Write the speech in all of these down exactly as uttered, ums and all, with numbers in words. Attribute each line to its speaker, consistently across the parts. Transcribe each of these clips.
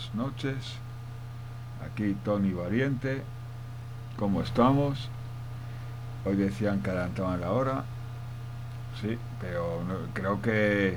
Speaker 1: buenas noches. Aquí Tony Valiente. ¿Cómo estamos? Hoy decían que adelantaban la hora. Sí, pero no- creo que,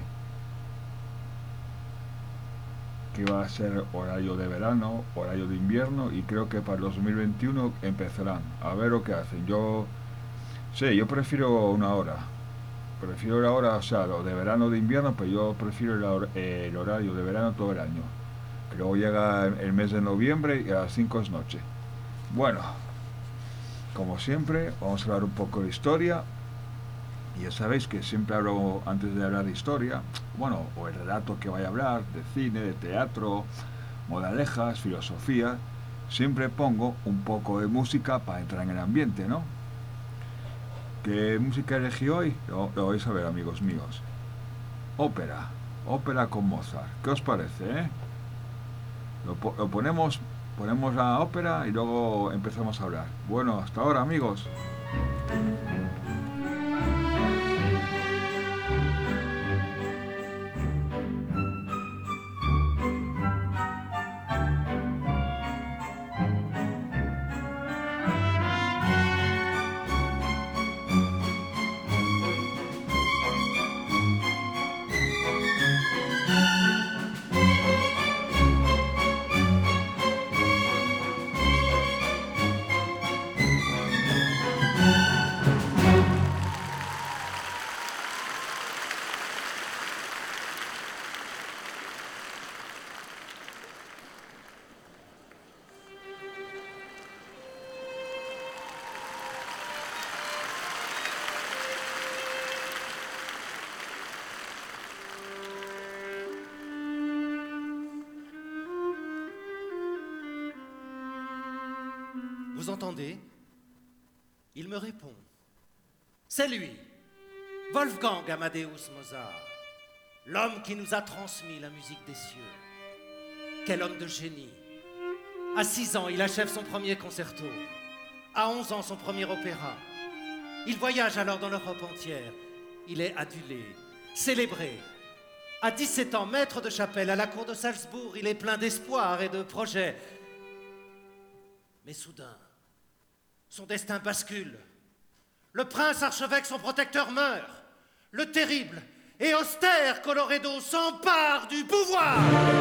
Speaker 1: que iba a ser horario de verano, horario de invierno y creo que para el dos mil veintiuno empezarán. A ver lo que hacen. Yo, sí, yo prefiero una hora. Prefiero la hora, o sea, lo de verano o de invierno, pero yo prefiero el, hor- el horario de verano todo el año. Que luego llega el mes de noviembre y a las cinco es noche. Bueno, como siempre, vamos a hablar un poco de historia. Y ya sabéis que siempre hablo, antes de hablar de historia, bueno, o el relato que vaya a hablar, de cine, de teatro, moralejas, filosofía, siempre pongo un poco de música para entrar en el ambiente, ¿no? ¿Qué música elegí hoy? Lo, lo vais a ver, amigos míos. Ópera, ópera con Mozart. ¿Qué os parece, eh? Lo, po- lo ponemos, ponemos la ópera y luego empezamos a hablar. Bueno, hasta ahora, amigos.
Speaker 2: Vous entendez? Il me répond. C'est lui, Wolfgang Amadeus Mozart, l'homme qui nous a transmis la musique des cieux. Quel homme de génie! À six ans, il achève son premier concerto. À onze ans, son premier opéra. Il voyage alors dans l'Europe entière. Il est adulé, célébré. À dix-sept ans, maître de chapelle à la cour de Salzbourg, il est plein d'espoir et de projets. Mais soudain, son destin bascule. Le prince archevêque, son protecteur, meurt. Le terrible et austère Colloredo s'empare du pouvoir.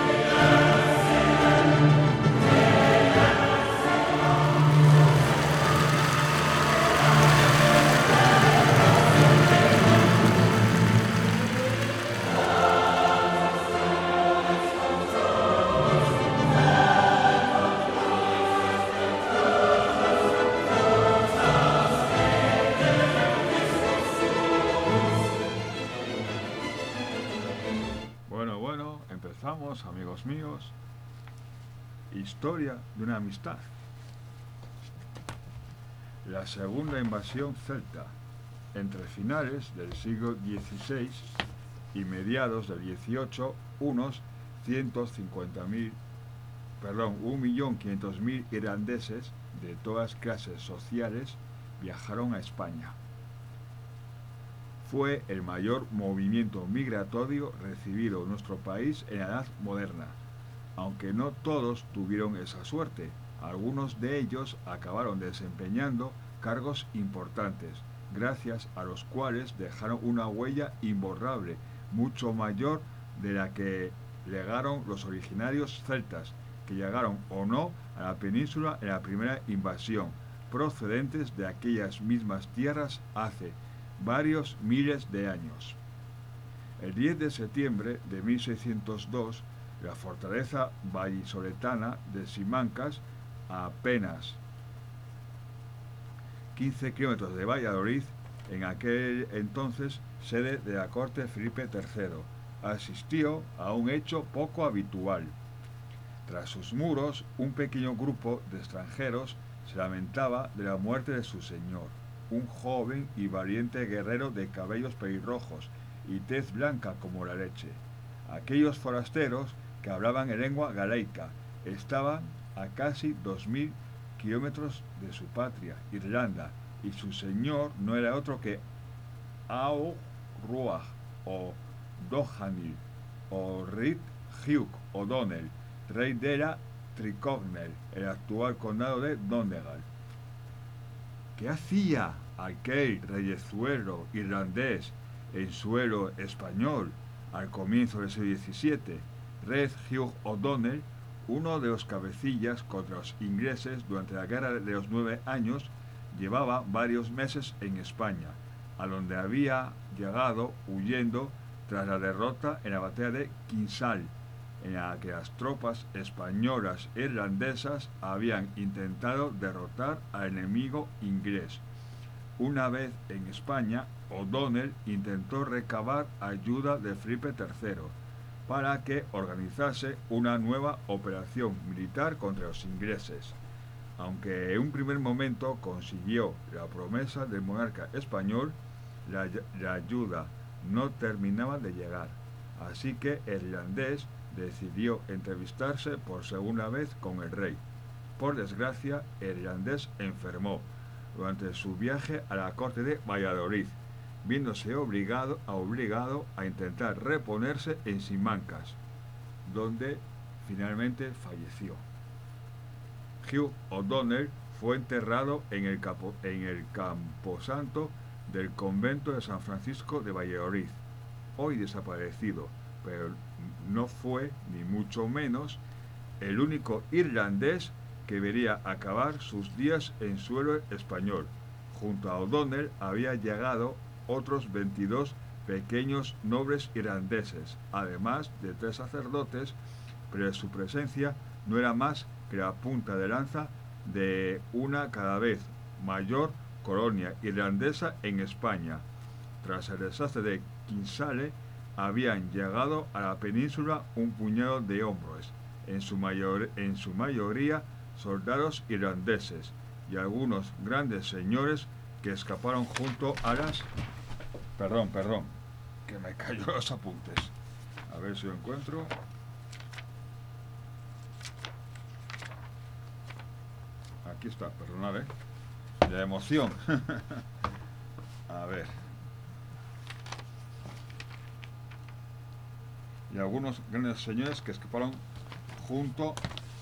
Speaker 1: Bueno, bueno, empezamos, amigos míos. Historia de una amistad. La segunda invasión celta, entre finales del siglo dieciséis y mediados del dieciocho, unos ciento cincuenta mil, perdón, un millón quinientos mil irlandeses de todas clases sociales viajaron a España. Fue el mayor movimiento migratorio recibido en nuestro país en la Edad Moderna, aunque no todos tuvieron esa suerte. Algunos de ellos acabaron desempeñando cargos importantes, gracias a los cuales dejaron una huella imborrable, mucho mayor de la que legaron los originarios celtas, que llegaron o no a la península en la primera invasión, procedentes de aquellas mismas tierras hace varios miles de años. El diez de septiembre de mil seiscientos dos, la fortaleza vallisoletana de Simancas, a apenas quince kilómetros de Valladolid, en aquel entonces sede de la corte Felipe tercero, asistió a un hecho poco habitual. Tras sus muros, un pequeño grupo de extranjeros se lamentaba de la muerte de su señor, un joven y valiente guerrero de cabellos pelirrojos y tez blanca como la leche. Aquellos forasteros que hablaban en lengua galaica estaban a casi dos mil kilómetros de su patria, Irlanda, y su señor no era otro que Ao Ruach o Dohanil o Rit Hugh O'Donnell, rey de la Tyrconnell, el actual condado de Donegal. ¿Qué hacía aquel reyezuelo irlandés en suelo español al comienzo del siglo diecisiete? Red Hugh O'Donnell, uno de los cabecillas contra los ingleses durante la Guerra de los Nueve Años, llevaba varios meses en España, a donde había llegado huyendo tras la derrota en la batalla de Kinsale, en la que las tropas españolas e irlandesas habían intentado derrotar al enemigo inglés. Una vez en España, O'Donnell intentó recabar ayuda de Felipe tercero para que organizase una nueva operación militar contra los ingleses. Aunque en un primer momento consiguió la promesa del monarca español, la, la ayuda no terminaba de llegar. Así que el irlandés decidió entrevistarse por segunda vez con el rey. Por desgracia, el irlandés enfermó durante su viaje a la corte de Valladolid, viéndose obligado a, obligado a intentar reponerse en Simancas, donde finalmente falleció. Hugh O'Donnell fue enterrado en el, capo, en el camposanto del convento de San Francisco de Valladolid, hoy desaparecido, pero no fue, ni mucho menos, el único irlandés que vería acabar sus días en suelo español. Junto a O'Donnell había llegado otros veintidós pequeños nobles irlandeses, además de tres sacerdotes, pero su presencia no era más que la punta de lanza de una cada vez mayor colonia irlandesa en España. Tras el desastre de Kinsale, habían llegado a la península un puñado de hombres, en su, mayor, en su mayoría soldados irlandeses, y algunos grandes señores que escaparon junto a las... Perdón, perdón, que me cayó los apuntes. A ver si lo encuentro. Aquí está, perdonad, ¿eh? La emoción. A ver. Y algunos grandes señores que escaparon junto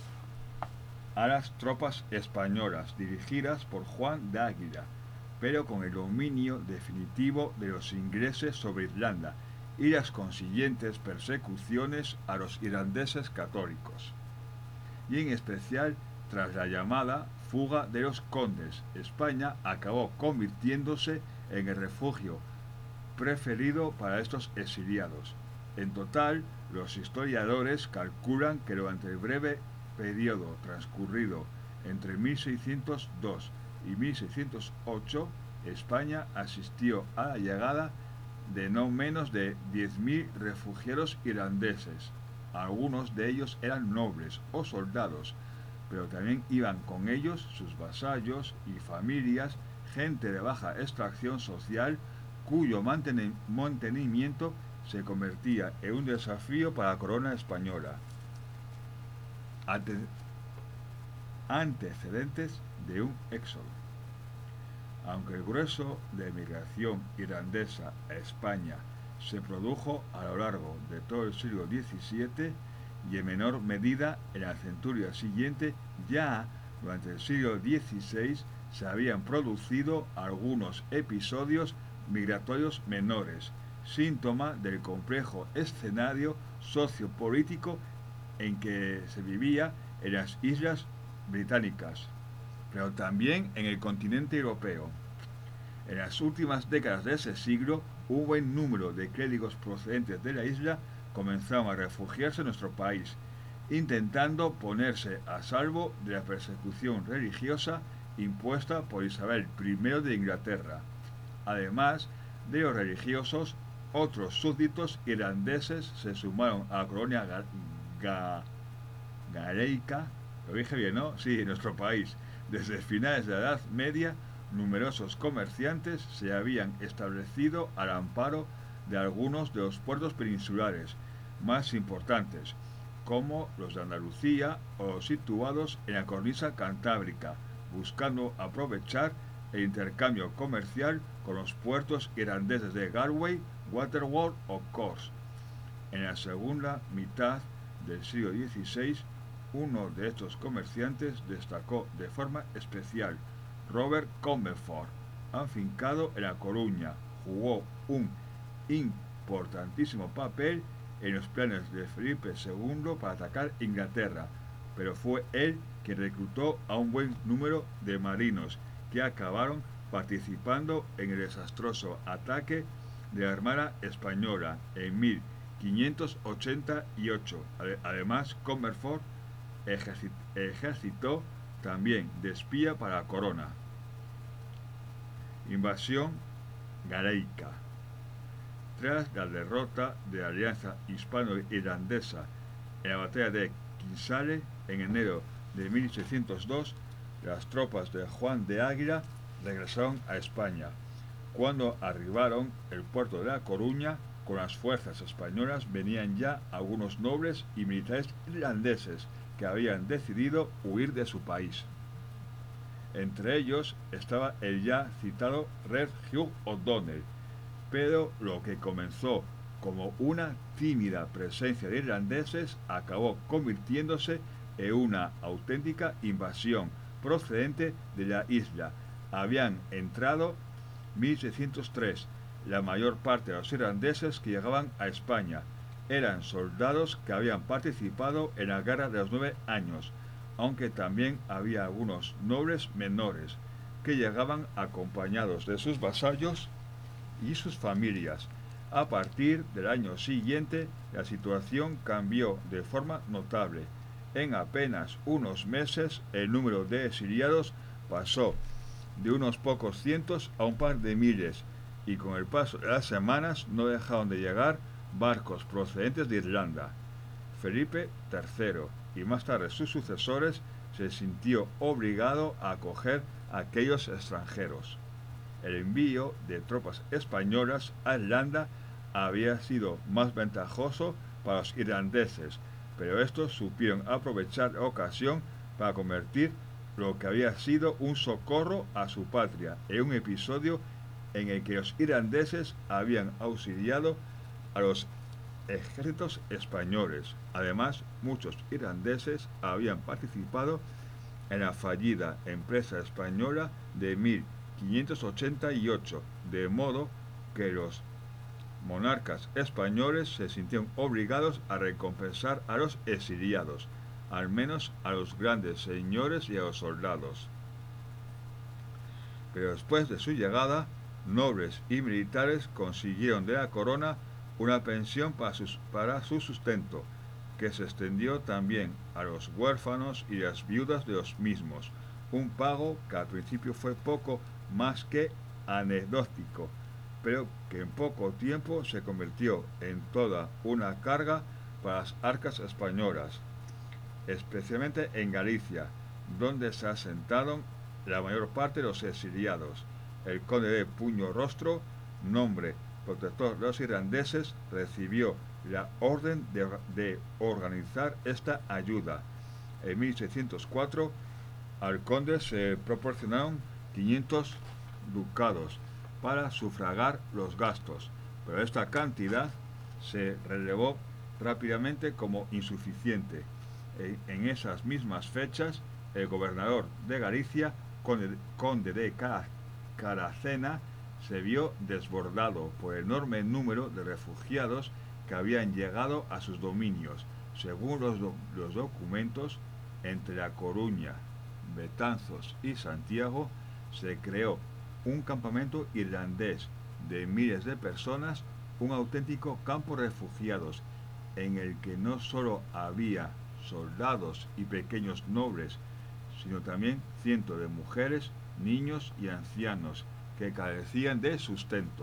Speaker 1: a las tropas españolas dirigidas por Juan de Águila, pero con el dominio definitivo de los ingleses sobre Irlanda y las consiguientes persecuciones a los irlandeses católicos. Y en especial tras la llamada fuga de los condes, España acabó convirtiéndose en el refugio preferido para estos exiliados. En total, los historiadores calculan que durante el breve periodo transcurrido entre mil seiscientos dos y mil seiscientos ocho, España asistió a la llegada de no menos de diez mil refugiados irlandeses. Algunos de ellos eran nobles o soldados, pero también iban con ellos sus vasallos y familias, gente de baja extracción social, cuyo mantenimiento se convertía en un desafío para la corona española. Ante antecedentes de un éxodo. Aunque el grueso de emigración irlandesa a España se produjo a lo largo de todo el siglo diecisiete y en menor medida en la centuria siguiente, ya durante el siglo dieciséis se habían producido algunos episodios migratorios menores, síntoma del complejo escenario sociopolítico en que se vivía en las islas británicas, pero también en el continente europeo. En las últimas décadas de ese siglo, un buen número de clérigos procedentes de la isla comenzaron a refugiarse en nuestro país, intentando ponerse a salvo de la persecución religiosa impuesta por Isabel primero de Inglaterra. Además de los religiosos, otros súbditos irlandeses se sumaron a la colonia ga ga galeica, lo dije bien, ¿no? Sí, en nuestro país. Desde finales de la Edad Media, numerosos comerciantes se habían establecido al amparo de algunos de los puertos peninsulares más importantes, como los de Andalucía o los situados en la cornisa cantábrica, buscando aprovechar el intercambio comercial con los puertos irlandeses de Galway, Waterford o Cork. En la segunda mitad del siglo dieciséis, Uno de estos comerciantes destacó de forma especial, Robert Comerford, afincado en La Coruña, jugó un importantísimo papel en los planes de Felipe segundo para atacar Inglaterra, pero fue él quien reclutó a un buen número de marinos que acabaron participando en el desastroso ataque de la Armada Española en mil quinientos ochenta y ocho. Además, Comerford ejercitó también de espía para la corona. Invasión galeica. Tras la derrota de la alianza hispano-irlandesa en la batalla de Kinsale en enero de mil seiscientos dos, las tropas de Juan de Águila regresaron a España. Cuando arribaron el puerto de La Coruña, con las fuerzas españolas venían ya algunos nobles y militares irlandeses que habían decidido huir de su país. Entre ellos estaba el ya citado Red Hugh O'Donnell, pero lo que comenzó como una tímida presencia de irlandeses acabó convirtiéndose en una auténtica invasión procedente de la isla. Habían entrado mil seiscientos tres, la mayor parte de los irlandeses que llegaban a España eran soldados que habían participado en la Guerra de los Nueve Años, aunque también había algunos nobles menores que llegaban acompañados de sus vasallos y sus familias. A partir del año siguiente, la situación cambió de forma notable. En apenas unos meses, el número de exiliados pasó de unos pocos cientos a un par de miles, y con el paso de las semanas no dejaron de llegar barcos procedentes de Irlanda. Felipe tercero, y más tarde sus sucesores, se sintió obligado a acoger a aquellos extranjeros. El envío de tropas españolas a Irlanda había sido más ventajoso para los irlandeses, pero estos supieron aprovechar la ocasión para convertir lo que había sido un socorro a su patria en un episodio en el que los irlandeses habían auxiliado a los ejércitos españoles. Además, muchos irlandeses habían participado en la fallida empresa española de mil quinientos ochenta y ocho, de modo que los monarcas españoles se sintieron obligados a recompensar a los exiliados, al menos a los grandes señores y a los soldados. Pero después de su llegada, nobles y militares consiguieron de la corona una pensión para, sus, para su sustento, que se extendió también a los huérfanos y las viudas de los mismos, un pago que al principio fue poco más que anecdótico, pero que en poco tiempo se convirtió en toda una carga para las arcas españolas, especialmente en Galicia, donde se asentaron la mayor parte de los exiliados. El conde de Puño-Rostro, nombre protector de los irlandeses, recibió la orden de, de organizar esta ayuda. En mil seiscientos cuatro, al conde se proporcionaron quinientos ducados para sufragar los gastos, pero esta cantidad se relevó rápidamente como insuficiente. En esas mismas fechas, el gobernador de Galicia, conde, conde de Caracena, se vio desbordado por el enorme número de refugiados que habían llegado a sus dominios. Según los, do, los documentos, entre La Coruña, Betanzos y Santiago se creó un campamento irlandés de miles de personas, un auténtico campo de refugiados, en el que no solo había soldados y pequeños nobles, sino también cientos de mujeres, niños y ancianos que carecían de sustento.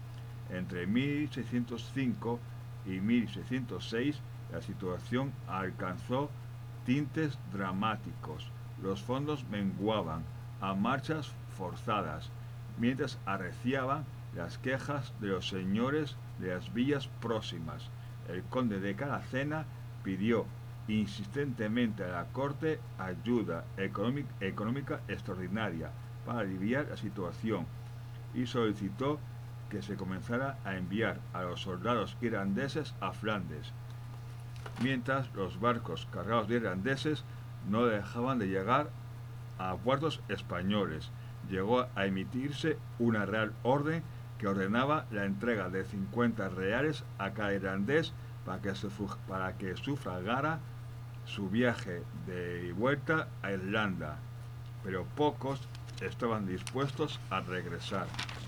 Speaker 1: Entre mil seiscientos cinco y mil seiscientos seis la situación alcanzó tintes dramáticos. Los fondos menguaban a marchas forzadas, mientras arreciaban las quejas de los señores de las villas próximas. El conde de Caracena pidió insistentemente a la corte ayuda económica, económica extraordinaria para aliviar la situación y solicitó que se comenzara a enviar a los soldados irlandeses a Flandes. mientras los barcos cargados de irlandeses no dejaban de llegar a puertos españoles. Llegó a emitirse una real orden que ordenaba la entrega de cincuenta reales a cada irlandés para que, sufra, para que sufragara su viaje de vuelta a Irlanda, pero pocos estaban dispuestos a regresar.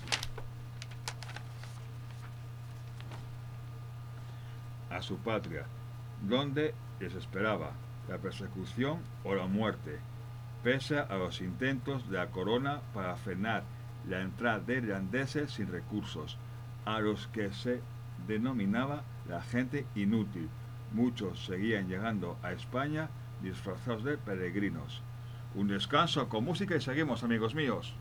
Speaker 1: A su patria, donde les esperaba la persecución o la muerte, pese a los intentos de la corona para frenar la entrada de irlandeses sin recursos, a los que se denominaba la gente inútil. Muchos seguían llegando a España disfrazados de peregrinos. Un descanso con música y seguimos, amigos míos.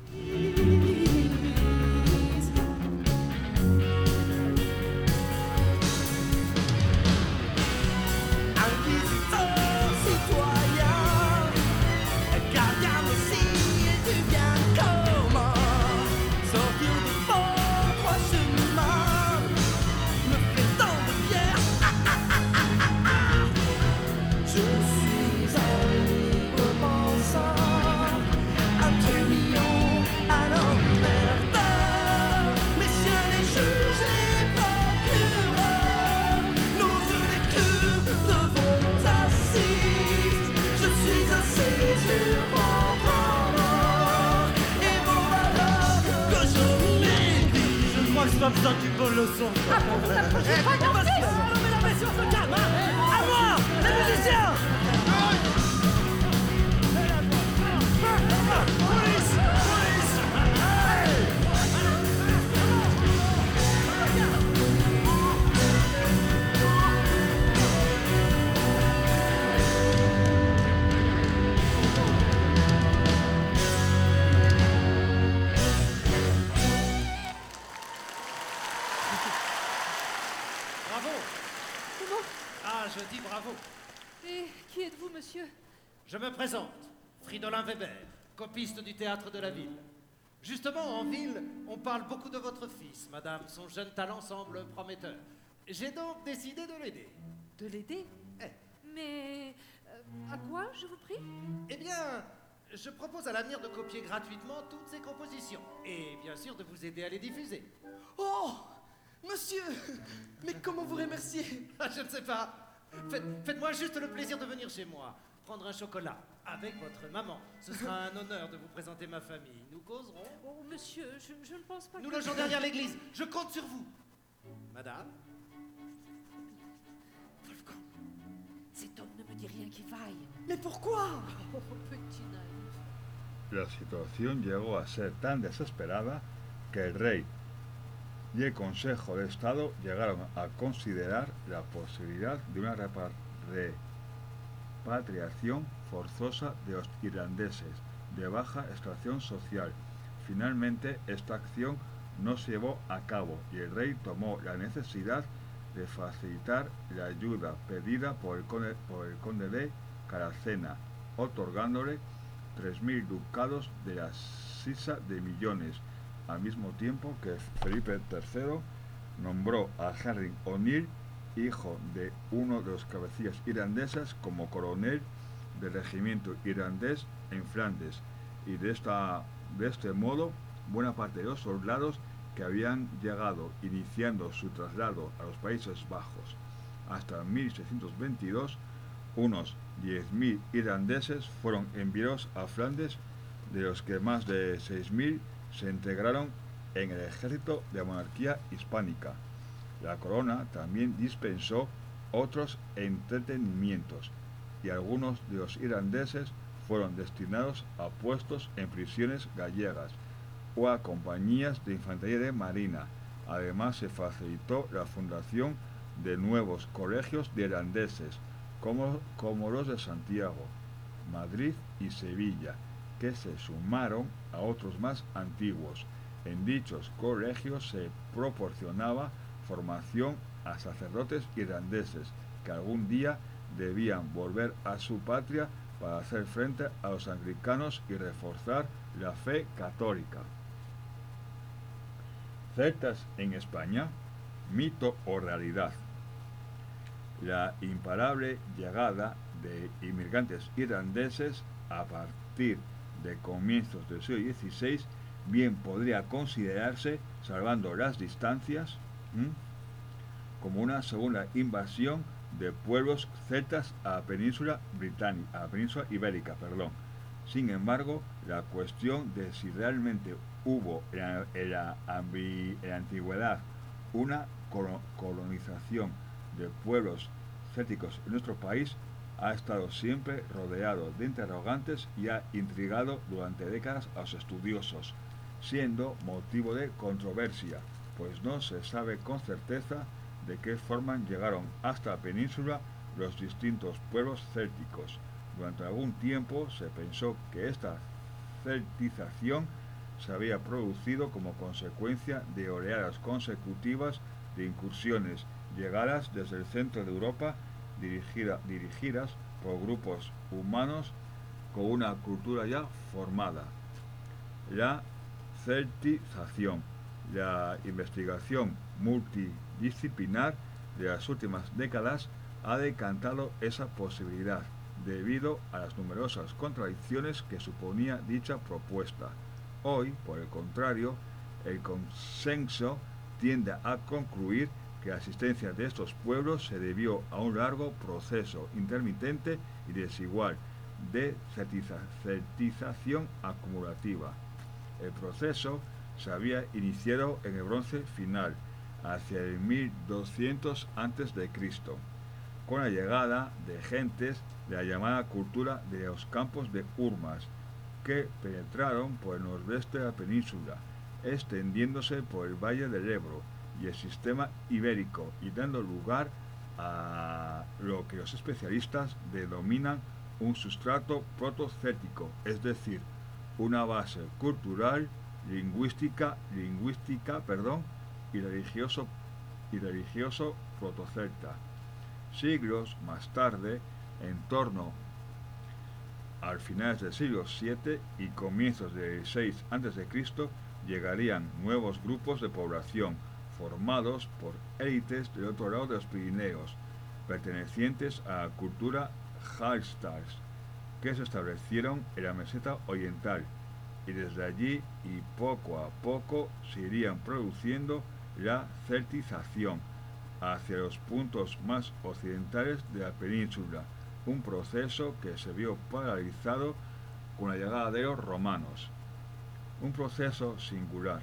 Speaker 2: Pas besoin d'une bonne leçon.
Speaker 3: Ah bon, vous approchez pas mon fils.
Speaker 2: Non mais la pression se calme, hein. À moi, les musiciens. Police, police. Je dis bravo.
Speaker 3: Et qui êtes-vous, monsieur?
Speaker 2: Je me présente, Fridolin Weber, copiste du théâtre de la ville. Justement, en ville, on parle beaucoup de votre fils, madame. Son jeune talent semble prometteur. J'ai donc décidé de l'aider.
Speaker 3: De l'aider?
Speaker 2: Eh.
Speaker 3: Mais euh, à quoi, je vous prie?
Speaker 2: Eh bien, je propose à l'avenir de copier gratuitement toutes ses compositions. Et bien sûr de vous aider à les diffuser.
Speaker 4: Oh, monsieur, mais comment vous remercier?
Speaker 2: Je ne sais pas. Faites, faites-moi juste le plaisir de venir chez moi, prendre un chocolat avec votre maman. Ce sera un honneur de vous présenter ma famille. Nous causerons.
Speaker 3: Oh, monsieur, je, je ne pense pas
Speaker 2: Nous
Speaker 3: que...
Speaker 2: logeons derrière l'église. Je compte sur vous. Madame?
Speaker 3: Wolfgang, cet homme ne me dit rien qui vaille.
Speaker 4: Mais pourquoi?
Speaker 3: Oh, petit naïf.
Speaker 1: La situación llegó a ser tan desesperada que el rey y el Consejo de Estado llegaron a considerar la posibilidad de una repatriación forzosa de los irlandeses de baja extracción social. Finalmente, esta acción no se llevó a cabo y el rey tomó la necesidad de facilitar la ayuda pedida por el conde, por el conde de Caracena, otorgándole tres mil ducados de la sisa de millones, al mismo tiempo que Felipe tercero nombró a Henry O'Neill, hijo de uno de los cabecillas irlandeses, como coronel del regimiento irlandés en Flandes, y de, esta, de este modo buena parte de los soldados que habían llegado iniciando su traslado a los Países Bajos hasta mil seiscientos veintidós, unos diez mil irlandeses fueron enviados a Flandes, de los que más de seis mil se integraron en el ejército de la monarquía hispánica. La corona también dispensó otros entretenimientos y algunos de los irlandeses fueron destinados a puestos en prisiones gallegas o a compañías de infantería de marina. Además, se facilitó la fundación de nuevos colegios de irlandeses, como, como los de Santiago, Madrid y Sevilla, que se sumaron a otros más antiguos. En dichos colegios se proporcionaba formación a sacerdotes irlandeses que algún día debían volver a su patria para hacer frente a los anglicanos y reforzar la fe católica. Celtas en España, mito o realidad. La imparable llegada de inmigrantes irlandeses a partir de comienzos del siglo dieciséis bien podría considerarse, salvando las distancias, ¿m? como una segunda invasión de pueblos celtas a la península británica, a la península ibérica, perdón. Sin embargo, la cuestión de si realmente hubo en la, en la, en la antigüedad una colonización de pueblos célticos en nuestro país ha estado siempre rodeado de interrogantes y ha intrigado durante décadas a los estudiosos, siendo motivo de controversia, pues no se sabe con certeza de qué forma llegaron hasta la península los distintos pueblos célticos. Durante algún tiempo se pensó que esta celtización se había producido como consecuencia de oleadas consecutivas de incursiones llegadas desde el centro de Europa dirigida, dirigidas por grupos humanos con una cultura ya formada. La celtización, la investigación multidisciplinar de las últimas décadas ha decantado esa posibilidad debido a las numerosas contradicciones que suponía dicha propuesta. Hoy, por el contrario, el consenso tiende a concluir que la existencia de estos pueblos se debió a un largo proceso intermitente y desigual de celtización acumulativa. El proceso se había iniciado en el Bronce final, hacia el mil doscientos antes de Cristo, con la llegada de gentes de la llamada cultura de los campos de Urmas, que penetraron por el nordeste de la península, extendiéndose por el valle del Ebro y el sistema ibérico y dando lugar a lo que los especialistas denominan un sustrato protocéltico, es decir, una base cultural, lingüística, lingüística, perdón, y religioso, y religioso protocelta. Siglos más tarde, en torno al finales del siglo siete y comienzos del seis antes de Cristo, llegarían nuevos grupos de población formados por élites del otro lado de los Pirineos, pertenecientes a la cultura Hallstatt, que se establecieron en la meseta oriental, y desde allí y poco a poco se irían produciendo la celtización hacia los puntos más occidentales de la península, un proceso que se vio paralizado con la llegada de los romanos. Un proceso singular.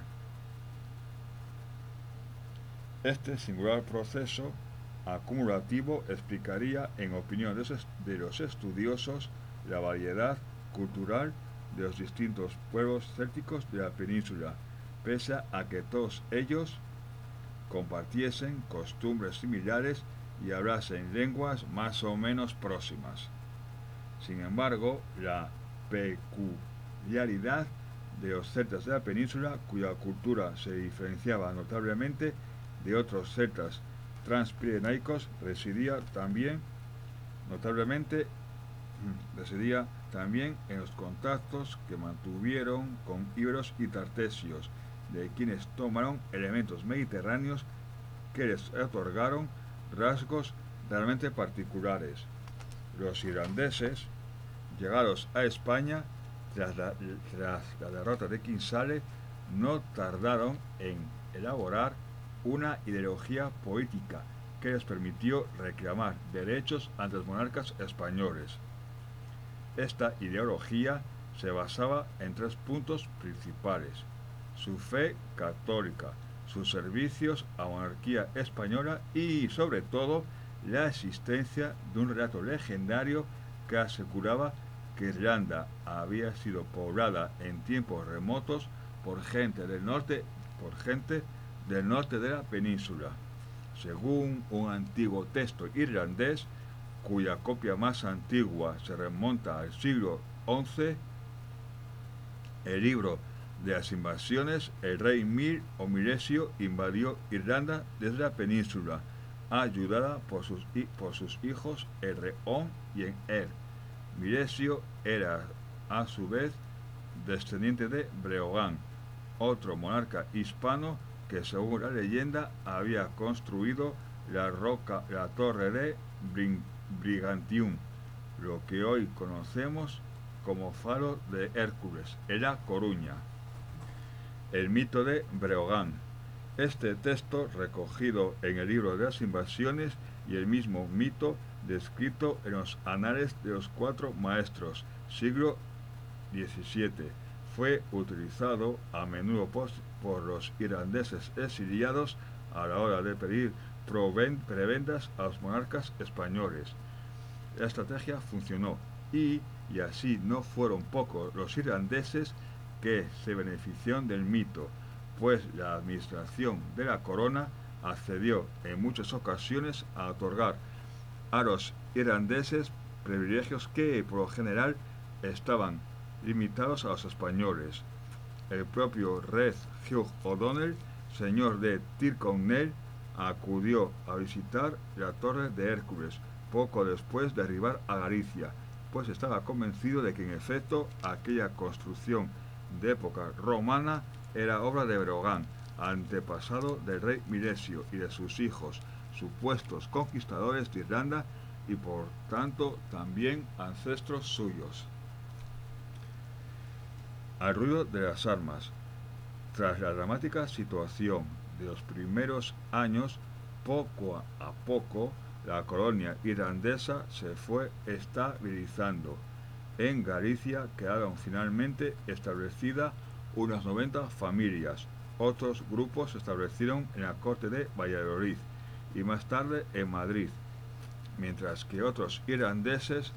Speaker 1: Este singular proceso acumulativo explicaría, en opinión de los estudiosos, la variedad cultural de los distintos pueblos célticos de la península, pese a que todos ellos compartiesen costumbres similares y hablasen lenguas más o menos próximas. Sin embargo, la peculiaridad de los celtas de la península, cuya cultura se diferenciaba notablemente de otros celtas transpirenaicos, residía también notablemente residía también en los contactos que mantuvieron con íberos y tartesios, de quienes tomaron elementos mediterráneos que les otorgaron rasgos realmente particulares. Los irlandeses, llegados a España tras la, tras la derrota de Kinsale, no tardaron en elaborar una ideología política que les permitió reclamar derechos ante los monarcas españoles. Esta ideología se basaba en tres puntos principales: su fe católica, sus servicios a la monarquía española y, sobre todo, la existencia de un relato legendario que aseguraba que Irlanda había sido poblada en tiempos remotos por gente del norte, por gente del norte de la península. Según un antiguo texto irlandés, cuya copia más antigua se remonta al siglo once, el libro de las invasiones, el rey Mir o Milesio invadió Irlanda desde la península, ayudada por sus, por sus hijos Erreón y Enher. Milesio era a su vez descendiente de Breogán, otro monarca hispano que, según la leyenda, había construido la, roca, la torre de Brigantium, lo que hoy conocemos como Faro de Hércules, en La Coruña. El mito de Breogán. Este texto, recogido en el libro de las invasiones, y el mismo mito descrito en los anales de los cuatro maestros, siglo diecisiete, fue utilizado a menudo por, por los irlandeses exiliados a la hora de pedir prebendas a los monarcas españoles. La estrategia funcionó y, y así no fueron pocos los irlandeses que se beneficiaron del mito, pues la administración de la corona accedió en muchas ocasiones a otorgar a los irlandeses privilegios que por lo general estaban limitados a los españoles. El propio Red Hugh O'Donnell, señor de Tyrconnell, acudió a visitar la Torre de Hércules poco después de arribar a Galicia, pues estaba convencido de que en efecto aquella construcción de época romana era obra de Breogán, antepasado del rey Milesio y de sus hijos, supuestos conquistadores de Irlanda y por tanto también ancestros suyos. Al ruido de las armas. Tras la dramática situación de los primeros años, poco a poco la colonia irlandesa se fue estabilizando. En Galicia quedaron finalmente establecidas unas noventa familias. Otros grupos se establecieron en la corte de Valladolid y más tarde en Madrid, mientras que otros irlandeses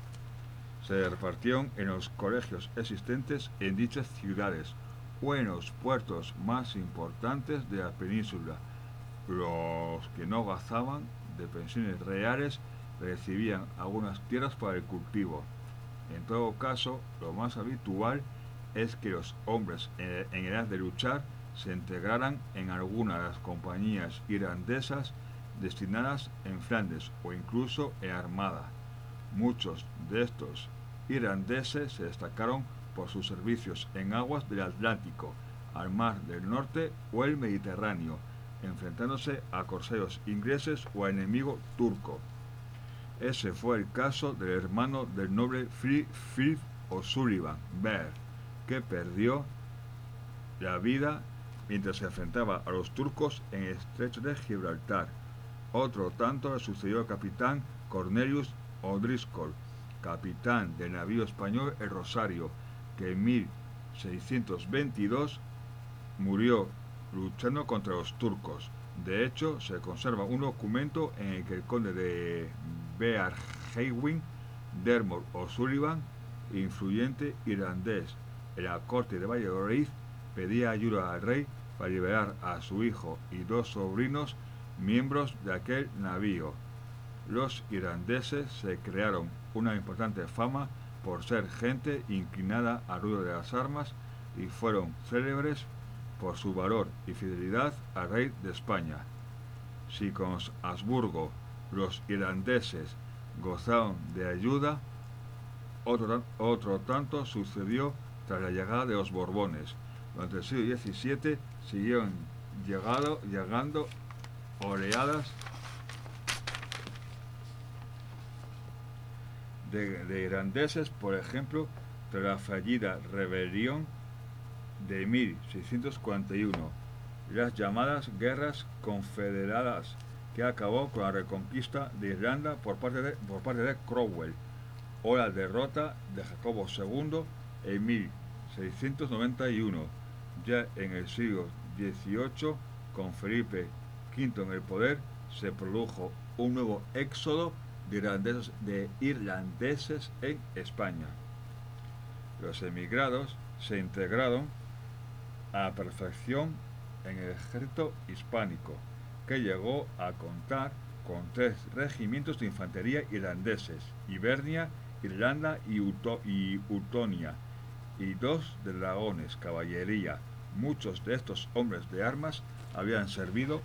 Speaker 1: se repartieron en los colegios existentes en dichas ciudades o en los puertos más importantes de la península. Los que no gozaban de pensiones reales recibían algunas tierras para el cultivo. En todo caso, lo más habitual es que los hombres en edad de luchar se integraran en alguna de las compañías irlandesas destinadas en Flandes o incluso en Armada. Muchos de estos irlandeses se destacaron por sus servicios en aguas del Atlántico, al Mar del Norte o el Mediterráneo, enfrentándose a corsarios ingleses o a enemigo turco. Ese fue el caso del hermano del noble Philip O'Sullivan, Bear, que perdió la vida mientras se enfrentaba a los turcos en el estrecho de Gibraltar. Otro tanto le sucedió al capitán Cornelius O'Driscoll, capitán del navío español El Rosario, que en mil seiscientos veintidós murió luchando contra los turcos. De hecho, se conserva un documento en el que el conde de Bearhaven, Dermot O'Sullivan, influyente irlandés en la corte de Valladolid, pedía ayuda al rey para liberar a su hijo y dos sobrinos miembros de aquel navío. Los irlandeses se crearon una importante fama por ser gente inclinada al ruido de las armas y fueron célebres por su valor y fidelidad al rey de España. Si con los Habsburgo los irlandeses gozaron de ayuda, otro, otro tanto sucedió tras la llegada de los Borbones. Durante el siglo diecisiete siguieron llegado, llegando oleadas de, de irlandeses, por ejemplo, tras la fallida rebelión de mil seiscientos cuarenta y uno, las llamadas guerras confederadas, que acabó con la reconquista de Irlanda por parte de, por parte de Cromwell, o la derrota de Jacobo segundo en mil seiscientos noventa y uno. Ya en el siglo dieciocho, con Felipe quinto en el poder, se produjo un nuevo éxodo de irlandeses, de irlandeses en España. Los emigrados se integraron a la perfección en el ejército hispánico, que llegó a contar con tres regimientos de infantería irlandeses, Hibernia, Irlanda y, Uto y Utonia, y dos de dragones, caballería. Muchos de estos hombres de armas habían servido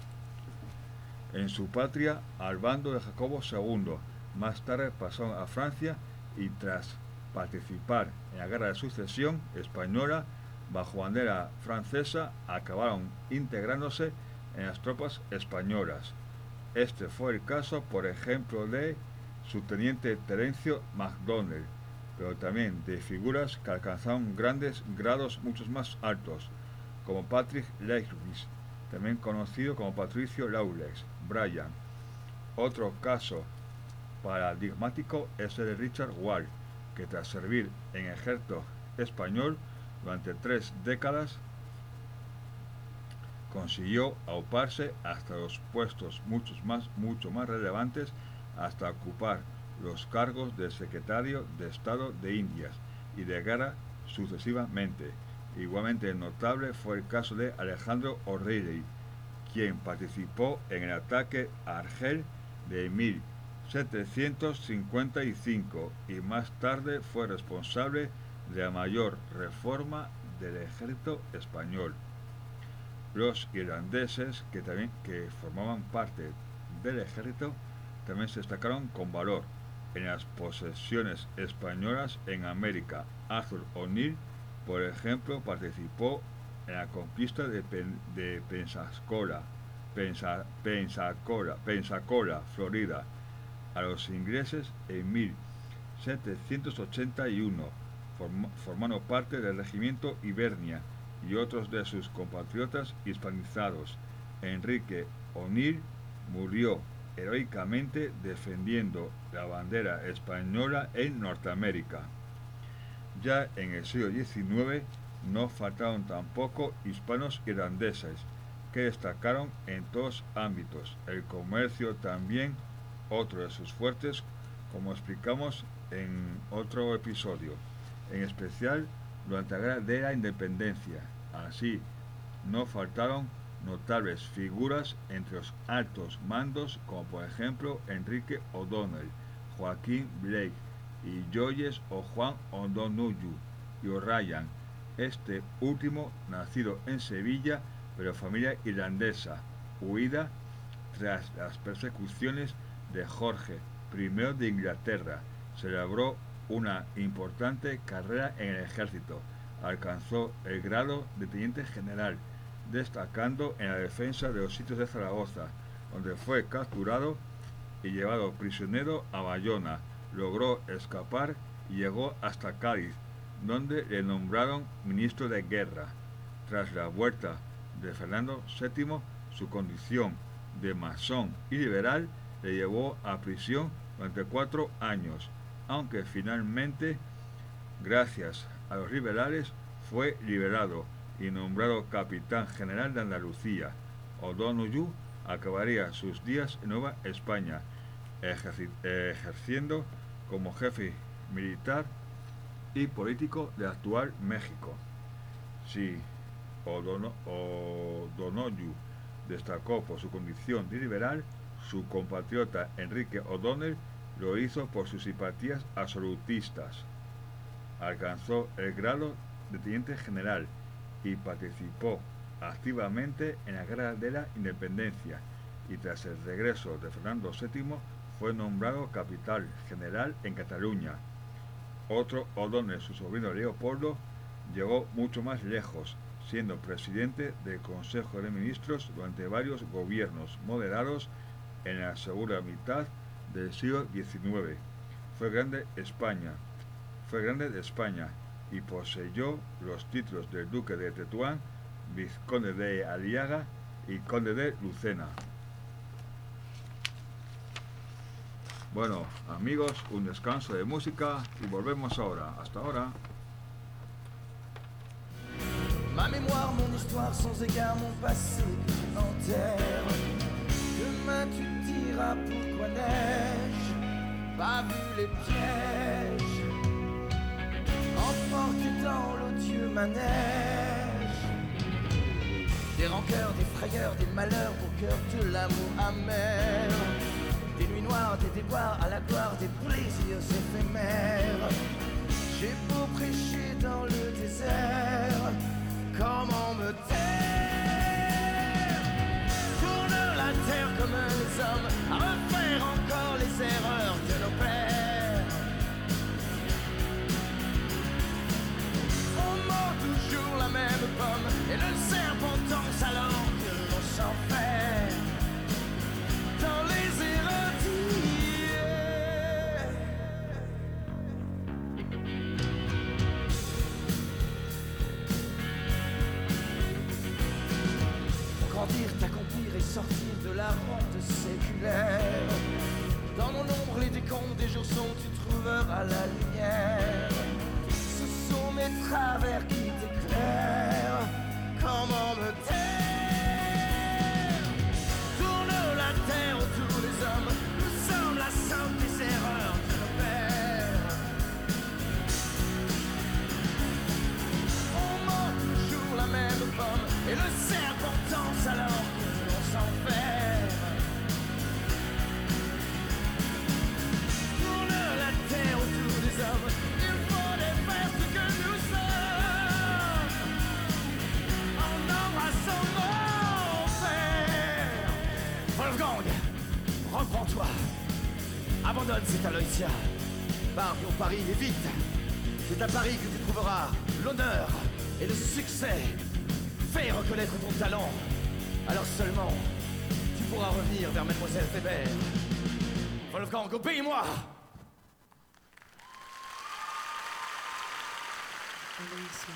Speaker 1: en su patria al bando de Jacobo segundo. Más tarde pasaron a Francia y tras participar en la guerra de sucesión española bajo bandera francesa acabaron integrándose en las tropas españolas. Este fue el caso, por ejemplo, de su teniente Terencio MacDonald, pero también de figuras que alcanzaron grandes grados muchos más altos, como Patrick Lewis, también conocido como Patricio Lawless Bryan. Otro caso paradigmático es el de Richard Wall, que tras servir en el ejército español durante tres décadas consiguió auparse hasta los puestos muchos más, mucho más relevantes, hasta ocupar los cargos de secretario de Estado de Indias y de Guerra sucesivamente. Igualmente notable fue el caso de Alejandro O'Reilly, quien participó en el ataque a Argel de mil setecientos cincuenta y cinco y más tarde fue responsable de la mayor reforma del ejército español. Los irlandeses que también que formaban parte del ejército también se destacaron con valor en las posesiones españolas en América. Arthur O'Neill, por ejemplo, participó en la conquista de, Pen, de Pensacola, Pensa, Pensacola, Pensacola, Florida, a los ingleses en mil setecientos ochenta y uno, form, formando parte del regimiento Hibernia, y otros de sus compatriotas hispanizados. Enrique O'Neill murió heroicamente defendiendo la bandera española en Norteamérica. Ya en el siglo diecinueve no faltaron tampoco hispanos irlandeses que destacaron en todos ámbitos. El comercio también, otro de sus fuertes, como explicamos en otro episodio, en especial durante la Guerra de la Independencia. Así, no faltaron notables figuras entre los altos mandos, como por ejemplo Enrique O'Donnell, Joaquín Blake y Joyce o Juan O'Donoghue y O'Ryan, este último nacido en Sevilla, pero familia irlandesa, huida tras las persecuciones de Jorge primero de Inglaterra. Se labró una importante carrera en el ejército. Alcanzó el grado de teniente general, destacando en la defensa de los sitios de Zaragoza, donde fue capturado y llevado prisionero a Bayona. Logró escapar y llegó hasta Cádiz, donde le nombraron ministro de guerra. Tras la vuelta de Fernando séptimo, su condición de masón y liberal le llevó a prisión durante cuatro años, aunque finalmente, gracias a los liberales, fue liberado y nombrado capitán general de Andalucía. O'Donoghue acabaría sus días en Nueva España, ejerci- ejerciendo como jefe militar y político de actual México. Si O'Dono- O'Donoghue destacó por su condición de liberal, su compatriota Enrique O'Donnell lo hizo por sus simpatías absolutistas. Alcanzó el grado de teniente general y participó activamente en la Guerra de la Independencia, y tras el regreso de Fernando séptimo fue nombrado capitán general en Cataluña. Otro O'Donnell, su sobrino Leopoldo, llegó mucho más lejos, siendo presidente del Consejo de Ministros durante varios gobiernos moderados en la segunda mitad del siglo diecinueve. Fue grande España, fue grande de España y poseyó los títulos de duque de Tetuán, vizconde de Aliaga y conde de Lucena. Bueno, amigos, un descanso de música y volvemos ahora. Hasta ahora.
Speaker 4: Ma mémoire, mon histoire sans égard, mon passé en terre. Demain tu diras pourquoi n'ai-je pas vu les pièges emportés dans l'odieux manège. Des rancœurs, des frayeurs, des malheurs au cœur de l'amour amer. Des nuits noires, des déboires à la gloire des plaisirs éphémères. J'ai beau prêcher dans le désert, comment me taire? Tourne la terre comme les hommes, à refaire encore les erreurs de nos pères. On mord toujours la même pomme, et le serpent tend sa langue, l'on s'en fait. Dans grandir, t'accomplir et sortir de la ronde séculaire. Dans mon ombre, les décombres des jours sombres, tu trouveras la lumière. Ce sont mes travers qui t'éclairent. Comment me taire? Tourne la terre autour des hommes. Nous sommes la somme des erreurs de nos pères. On mange toujours la même pomme et le serpent danse alors que l'on s'enferme. Tourne la terre autour des hommes. Il faut défaire ce que nous sommes en embrassant mon père. Wolfgang, reprends-toi. Abandonne cette Aloysia. Pars pour Paris et vite. C'est à Paris que tu trouveras l'honneur et le succès. Fais reconnaître ton talent. Alors seulement, tu pourras revenir vers Mademoiselle Weber. Wolfgang, obéis-moi.
Speaker 3: Aloysia.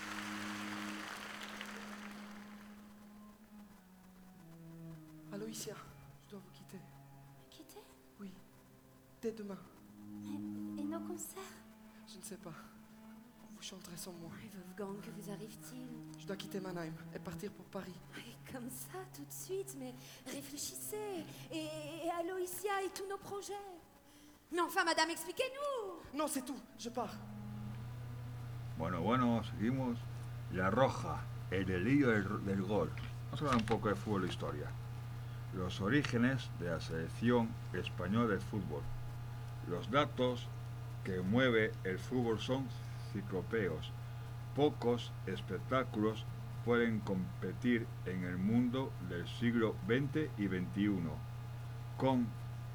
Speaker 5: Aloysia, je dois vous quitter.
Speaker 3: Quitter?
Speaker 5: Oui, dès demain.
Speaker 3: Et, et nos concerts?
Speaker 5: Je ne sais pas. Vous chanterez sans moi.
Speaker 3: Et Wolfgang, que vous arrive-t-il?
Speaker 5: Je dois quitter Mannheim et partir pour Paris.
Speaker 3: Et comme ça, tout de suite, mais réfléchissez. Et, et Aloysia et tous nos projets. Mais enfin, madame, expliquez-nous.
Speaker 5: Non, c'est tout, je pars.
Speaker 1: Bueno, bueno, seguimos. La Roja, el delirio del, del gol. Vamos a hablar un poco de fútbol e historia. Los orígenes de la selección española de fútbol. Los datos que mueve el fútbol son ciclopeos. Pocos espectáculos pueden competir en el mundo del siglo veinte y veintiuno con,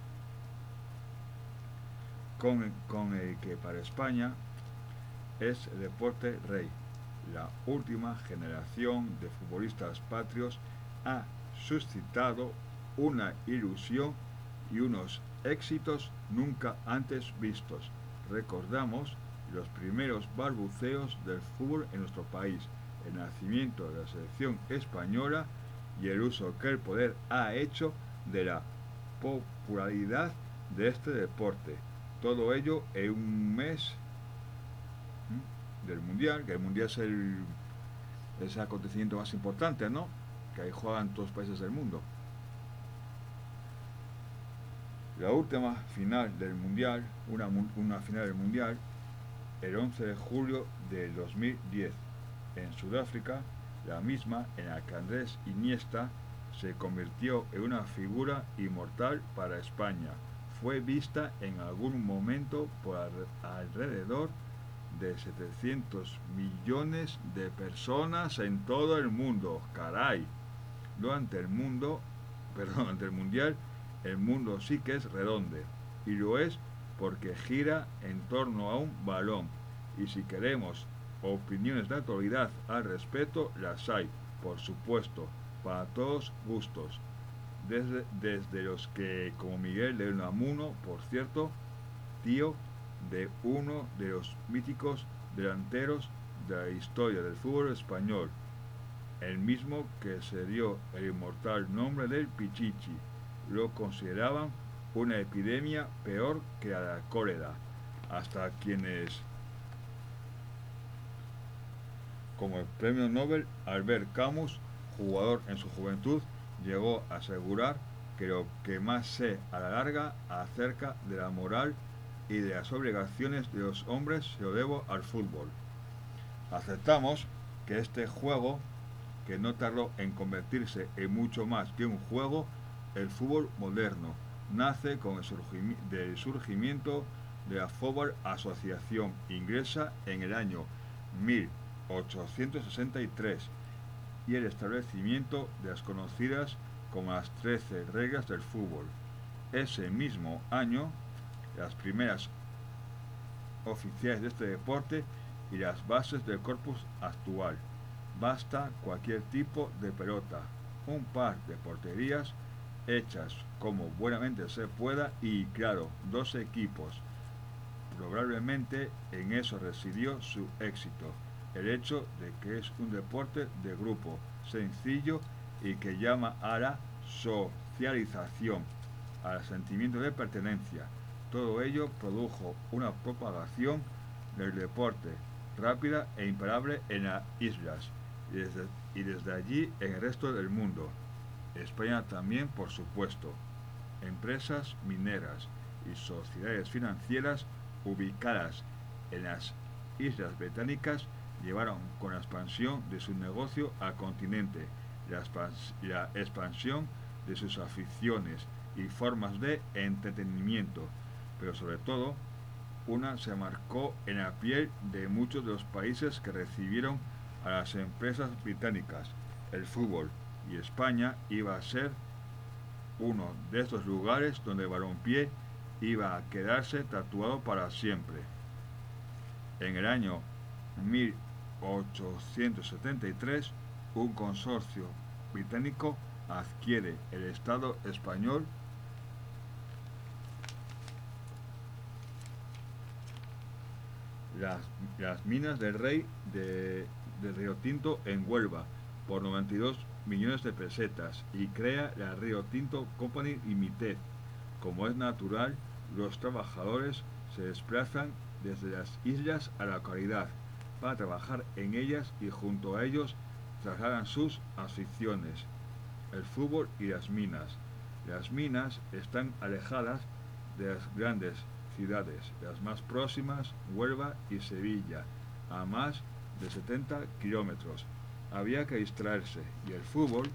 Speaker 1: con, con el que para España es el deporte rey. La última generación de futbolistas patrios ha suscitado una ilusión y unos éxitos nunca antes vistos. Recordamos los primeros balbuceos del fútbol en nuestro país, el nacimiento de la selección española y el uso que el poder ha hecho de la popularidad de este deporte. Todo ello en un mes ¿m? del Mundial, que el Mundial es el, es el acontecimiento más importante, ¿no? Que ahí juegan todos los países del mundo. La última final del Mundial, una, una final del Mundial, el once de julio del dos mil diez, en Sudáfrica, la misma en la que Andrés Iniesta se convirtió en una figura inmortal para España. Fue vista en algún momento por alrededor de setecientos millones de personas en todo el mundo. ¡Caray! Durante el mundo, perdón, durante el Mundial, el mundo sí que es redondo, y lo es porque gira en torno a un balón, y si queremos opiniones de actualidad al respecto, las hay, por supuesto, para todos gustos, desde, desde los que, como Miguel de Unamuno, por cierto, tío de uno de los míticos delanteros de la historia del fútbol español, el mismo que se dio el inmortal nombre del Pichichi. Lo consideraban una epidemia peor que la de la cólera, hasta quienes, como el premio Nobel Albert Camus, jugador en su juventud, llegó a asegurar que lo que más sé a la larga acerca de la moral y de las obligaciones de los hombres se lo debo al fútbol. Aceptamos que este juego, que no tardó en convertirse en mucho más que un juego, el fútbol moderno, nace con el surgimi- del surgimiento de la Football Asociación Inglesa en el año mil ochocientos sesenta y tres y el establecimiento de las conocidas como las trece reglas del fútbol. Ese mismo año, las primeras oficiales de este deporte y las bases del corpus actual. Basta cualquier tipo de pelota, un par de porterías hechas como buenamente se pueda y, claro, dos equipos. Probablemente en eso residió su éxito, el hecho de que es un deporte de grupo, sencillo y que llama a la socialización, al sentimiento de pertenencia. Todo ello produjo una propagación del deporte rápida e imparable en las islas y desde, y desde allí en el resto del mundo. España también, por supuesto. Empresas mineras y sociedades financieras ubicadas en las islas británicas llevaron con la expansión de su negocio al continente, la, expans la expansión de sus aficiones y formas de entretenimiento, pero sobre todo una se marcó en la piel de muchos de los países que recibieron a las empresas británicas, el fútbol, y España iba a ser uno de estos lugares donde el balompié iba a quedarse tatuado para siempre. En el año mil ochocientos setenta y tres, un consorcio británico adquiere el Estado español las, las minas del Rey de, de Río Tinto en Huelva por noventa y dos millones de pesetas y crea la Río Tinto Company Limited. Como es natural, los trabajadores se desplazan desde las islas a la localidad para trabajar en ellas y junto a ellos trasladan sus aficiones, el fútbol y las minas. Las minas están alejadas de las grandes ciudades, las más próximas, Huelva y Sevilla, a más de setenta kilómetros. Había que distraerse y el fútbol,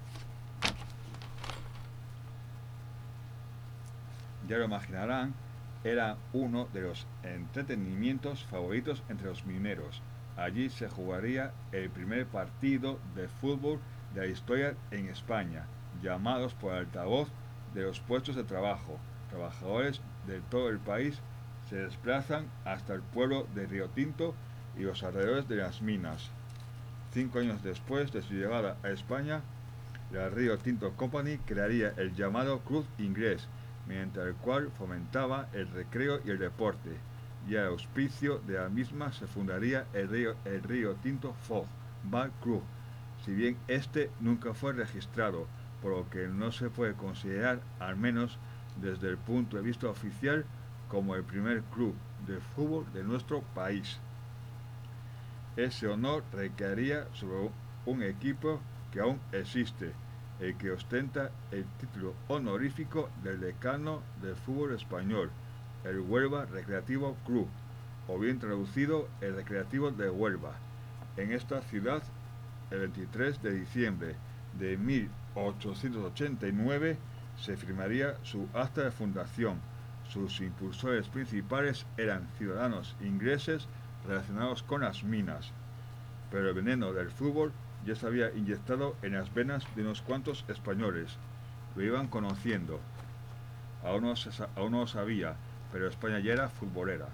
Speaker 1: ya lo imaginarán, era uno de los entretenimientos favoritos entre los mineros. Allí se jugaría el primer partido de fútbol de la historia en España, llamados por altavoz de los puestos de trabajo. Trabajadores de todo el país se desplazan hasta el pueblo de Río Tinto y los alrededores de las minas. Cinco años después de su llegada a España, la Río Tinto Company crearía el llamado Club Inglés, mediante el cual fomentaba el recreo y el deporte, y al auspicio de la misma se fundaría el Río, el Río Tinto Football Club, si bien este nunca fue registrado, por lo que no se puede considerar, al menos desde el punto de vista oficial, como el primer club de fútbol de nuestro país. Ese honor recaería sobre un equipo que aún existe, el que ostenta el título honorífico del decano del fútbol español, el Huelva Recreativo Club, o bien traducido, el Recreativo de Huelva. En esta ciudad, el veintitrés de diciembre de mil ochocientos ochenta y nueve, se firmaría su acta de fundación. Sus impulsores principales eran ciudadanos ingleses relacionados con las minas, pero el veneno del fútbol ya se había inyectado en las venas de unos cuantos españoles. Lo iban conociendo. Aún no, se, aún no lo sabía, pero España ya era futbolera.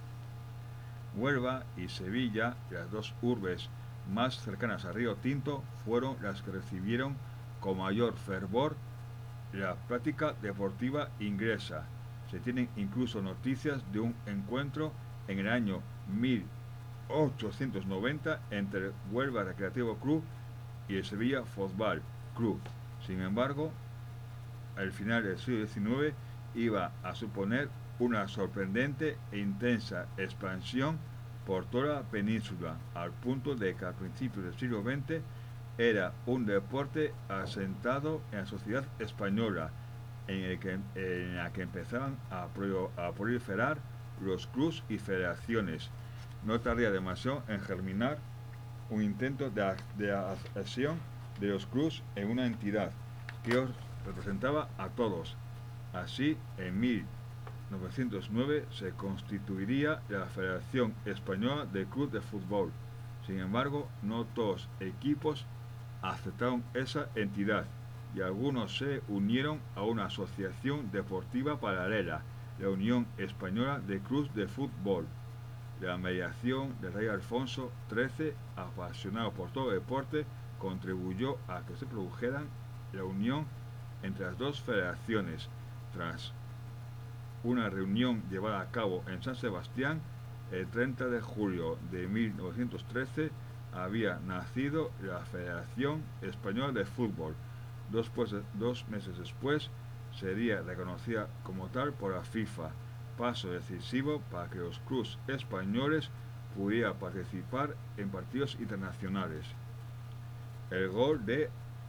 Speaker 1: Huelva y Sevilla, las dos urbes más cercanas a Río Tinto, fueron las que recibieron con mayor fervor la práctica deportiva inglesa. Se tienen incluso noticias de un encuentro en el año mil ochocientos noventa entre el Huelva Recreativo Club y el Sevilla Football Club. Sin embargo, al final del siglo diecinueve iba a suponer una sorprendente e intensa expansión por toda la península, al punto de que a principios del siglo veinte era un deporte asentado en la sociedad española, en, el que, en la que empezaban a, a proliferar los clubs y federaciones. No tardaría demasiado en germinar un intento de, de adhesión de los clubs en una entidad que os representaba a todos. Así, en mil novecientos nueve se constituiría la Federación Española de Club de Fútbol. Sin embargo, no todos los equipos aceptaron esa entidad y algunos se unieron a una asociación deportiva paralela, la Unión Española de Clubes de Fútbol. La mediación del rey Alfonso trece, apasionado por todo deporte, contribuyó a que se produjera la unión entre las dos federaciones. Tras una reunión llevada a cabo en San Sebastián, el treinta de julio de mil novecientos trece había nacido la Federación Española de Fútbol. Dos, pues, dos meses después sería reconocida como tal por la FIFA, paso decisivo para que los clubes españoles pudieran participar en partidos internacionales. El gol de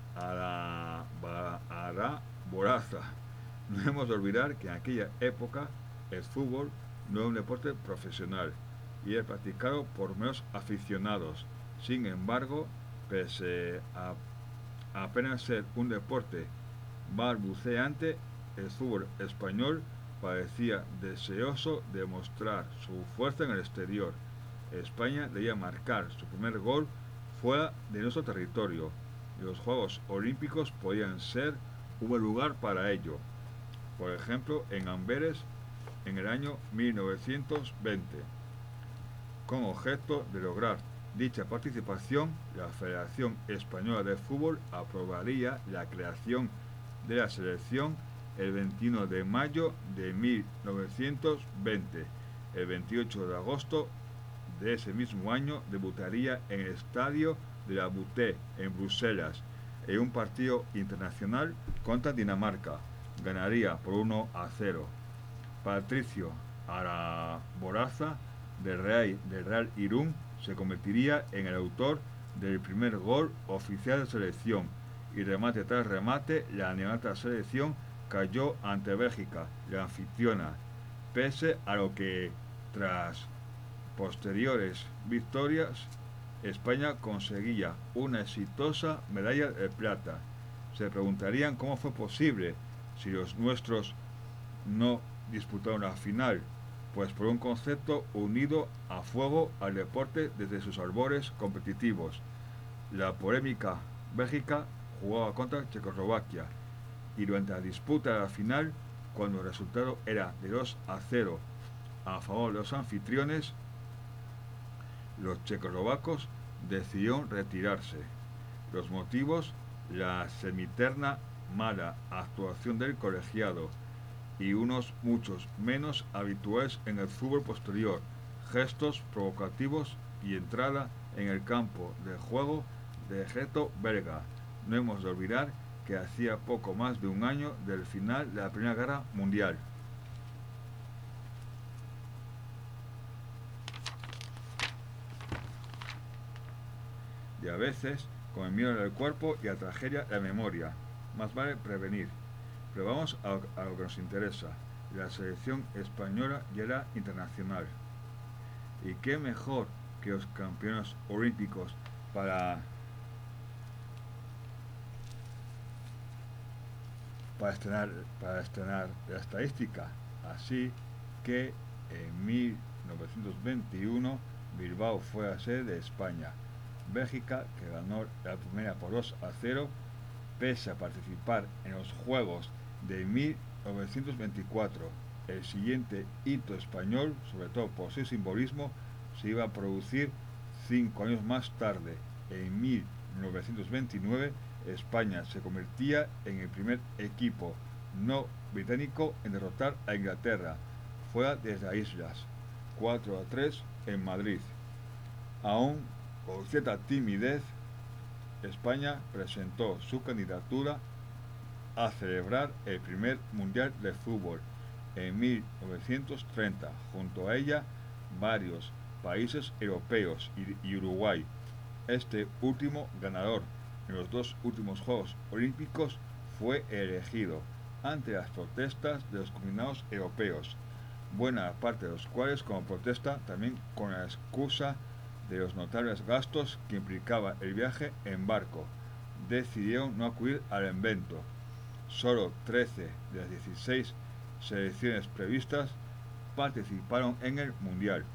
Speaker 1: Araboraza. No hemos de olvidar que en aquella época el fútbol no era un deporte profesional y era practicado por menos aficionados. Sin embargo, pese a apenas ser un deporte balbuceante, el fútbol español parecía deseoso de mostrar su fuerza en el exterior. España debía marcar su primer gol fuera de nuestro territorio y los Juegos Olímpicos podían ser un buen lugar para ello. Por ejemplo, en Amberes en el año mil novecientos veinte. Con objeto de lograr dicha participación, la Federación Española de Fútbol aprobaría la creación de la selección el veintiuno de mayo de mil novecientos veinte. El veintiocho de agosto de ese mismo año debutaría en el estadio de la Bute, en Bruselas, en un partido internacional contra Dinamarca. Ganaría por uno a cero. Patricio Araboraza, del Real, del Real Irún, se convertiría en el autor del primer gol oficial de selección, y remate tras remate, la neonata selección cayó ante Bélgica, la anfitriona, pese a lo que, tras posteriores victorias, España conseguía una exitosa medalla de plata. Se preguntarían cómo fue posible si los nuestros no disputaron la final, pues por un concepto unido a fuego al deporte desde sus albores competitivos. La polémica Bélgica jugaba contra Checoslovaquia y durante la disputa de la final, cuando el resultado era de dos a cero a favor de los anfitriones, los checoslovacos decidieron retirarse. Los motivos: la semiterna mala actuación del colegiado y unos muchos menos habituales en el fútbol posterior, gestos provocativos y entrada en el campo de juego de ejército belga. No hemos de olvidar que hacía poco más de un año del final de la Primera Guerra Mundial. Y a veces, con el miedo en el cuerpo y la tragedia en la memoria, más vale prevenir. Pero vamos a, a lo que nos interesa. La selección española ya era internacional. ¿Y qué mejor que los campeones olímpicos para, para, estrenar, para estrenar la estadística? Así que en mil novecientos veintiuno Bilbao fue la sede de España. Bélgica, que ganó la primera por dos a cero, pese a participar en los Juegos de mil novecientos veinticuatro. El siguiente hito español, sobre todo por su simbolismo, se iba a producir cinco años más tarde. En mil novecientos veintinueve, España se convertía en el primer equipo no británico en derrotar a Inglaterra, fuera desde las islas, cuatro a tres en Madrid. Aún con cierta timidez, España presentó su candidatura a celebrar el primer Mundial de Fútbol en mil novecientos treinta. Junto a ella, varios países europeos y, y Uruguay. Este último ganador en los dos últimos Juegos Olímpicos fue elegido ante las protestas de los combinados europeos, buena parte de los cuales como protesta también con la excusa de los notables gastos que implicaba el viaje en barco, decidieron no acudir al evento. Solo trece de las dieciséis selecciones previstas participaron en el Mundial.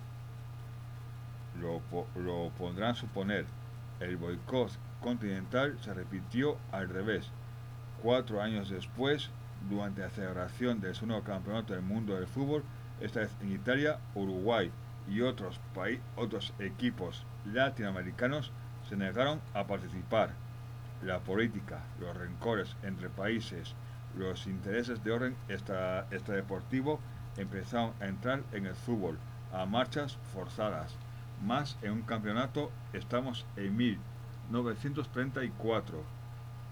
Speaker 1: Lo, lo pondrán a suponer. El boicot continental se repitió al revés. Cuatro años después, durante la celebración del segundo campeonato del mundo del fútbol, esta vez en Italia, Uruguay y otros, otros equipos latinoamericanos se negaron a participar. La política, los rencores entre países, los intereses de orden extra, extradeportivo empezaron a entrar en el fútbol a marchas forzadas. Más en un campeonato, estamos en mil novecientos treinta y cuatro,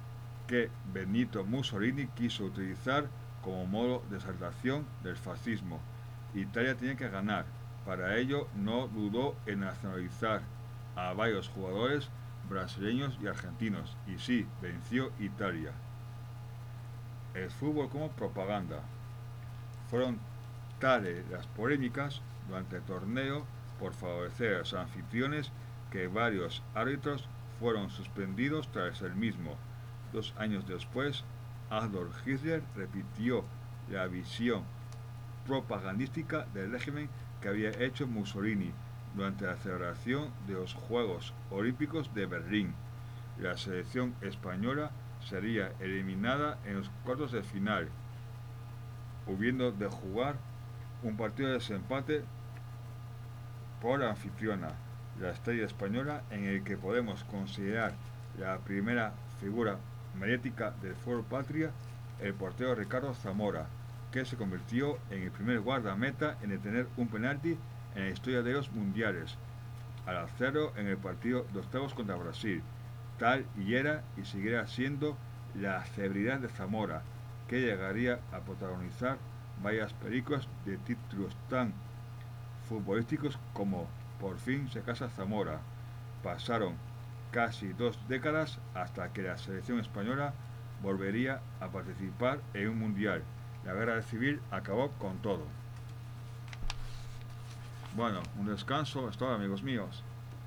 Speaker 1: que Benito Mussolini quiso utilizar como modo de exaltación del fascismo. Italia tenía que ganar. Para ello no dudó en nacionalizar a varios jugadores brasileños y argentinos, y sí, venció Italia. El fútbol como propaganda. Fueron tales las polémicas durante el torneo por favorecer a los anfitriones que varios árbitros fueron suspendidos tras el mismo. Dos años después, Adolf Hitler repitió la visión propagandística del régimen que había hecho Mussolini durante la celebración de los Juegos Olímpicos de Berlín. La selección española sería eliminada en los cuartos de final, hubiendo de jugar un partido de desempate por la anfitriona, la estrella española, en el que podemos considerar la primera figura mediática del fútbol patria, el portero Ricardo Zamora, que se convirtió en el primer guardameta en detener un penalti en la historia de los mundiales, al hacerlo en el partido de octavos contra Brasil. Tal y era y seguirá siendo la celebridad de Zamora, que llegaría a protagonizar varias películas de títulos tan futbolísticos como Por fin se casa Zamora. Pasaron casi dos décadas hasta que la selección española volvería a participar en un mundial. La guerra civil acabó con todo. Bueno, un descanso, es todo, amigos míos.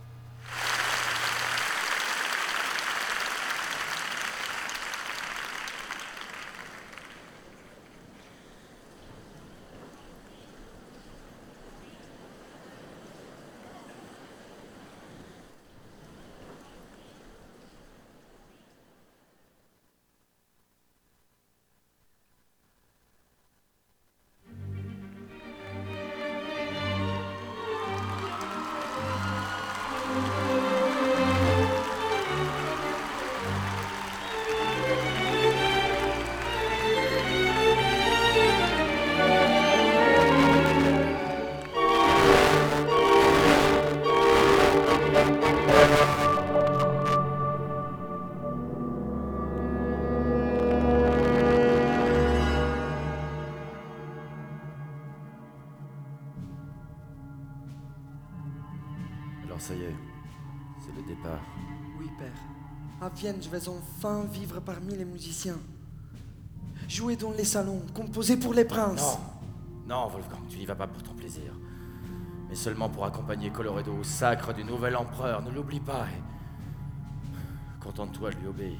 Speaker 4: Alors ça y est, c'est le départ.
Speaker 5: Oui, père. À Vienne, je vais enfin vivre parmi les musiciens. Jouer dans les salons, composer pour les princes.
Speaker 4: Non, non, Wolfgang, tu n'y vas pas pour ton plaisir. Mais seulement pour accompagner Colloredo au sacre du nouvel empereur. Ne l'oublie pas et contente-toi de lui obéir.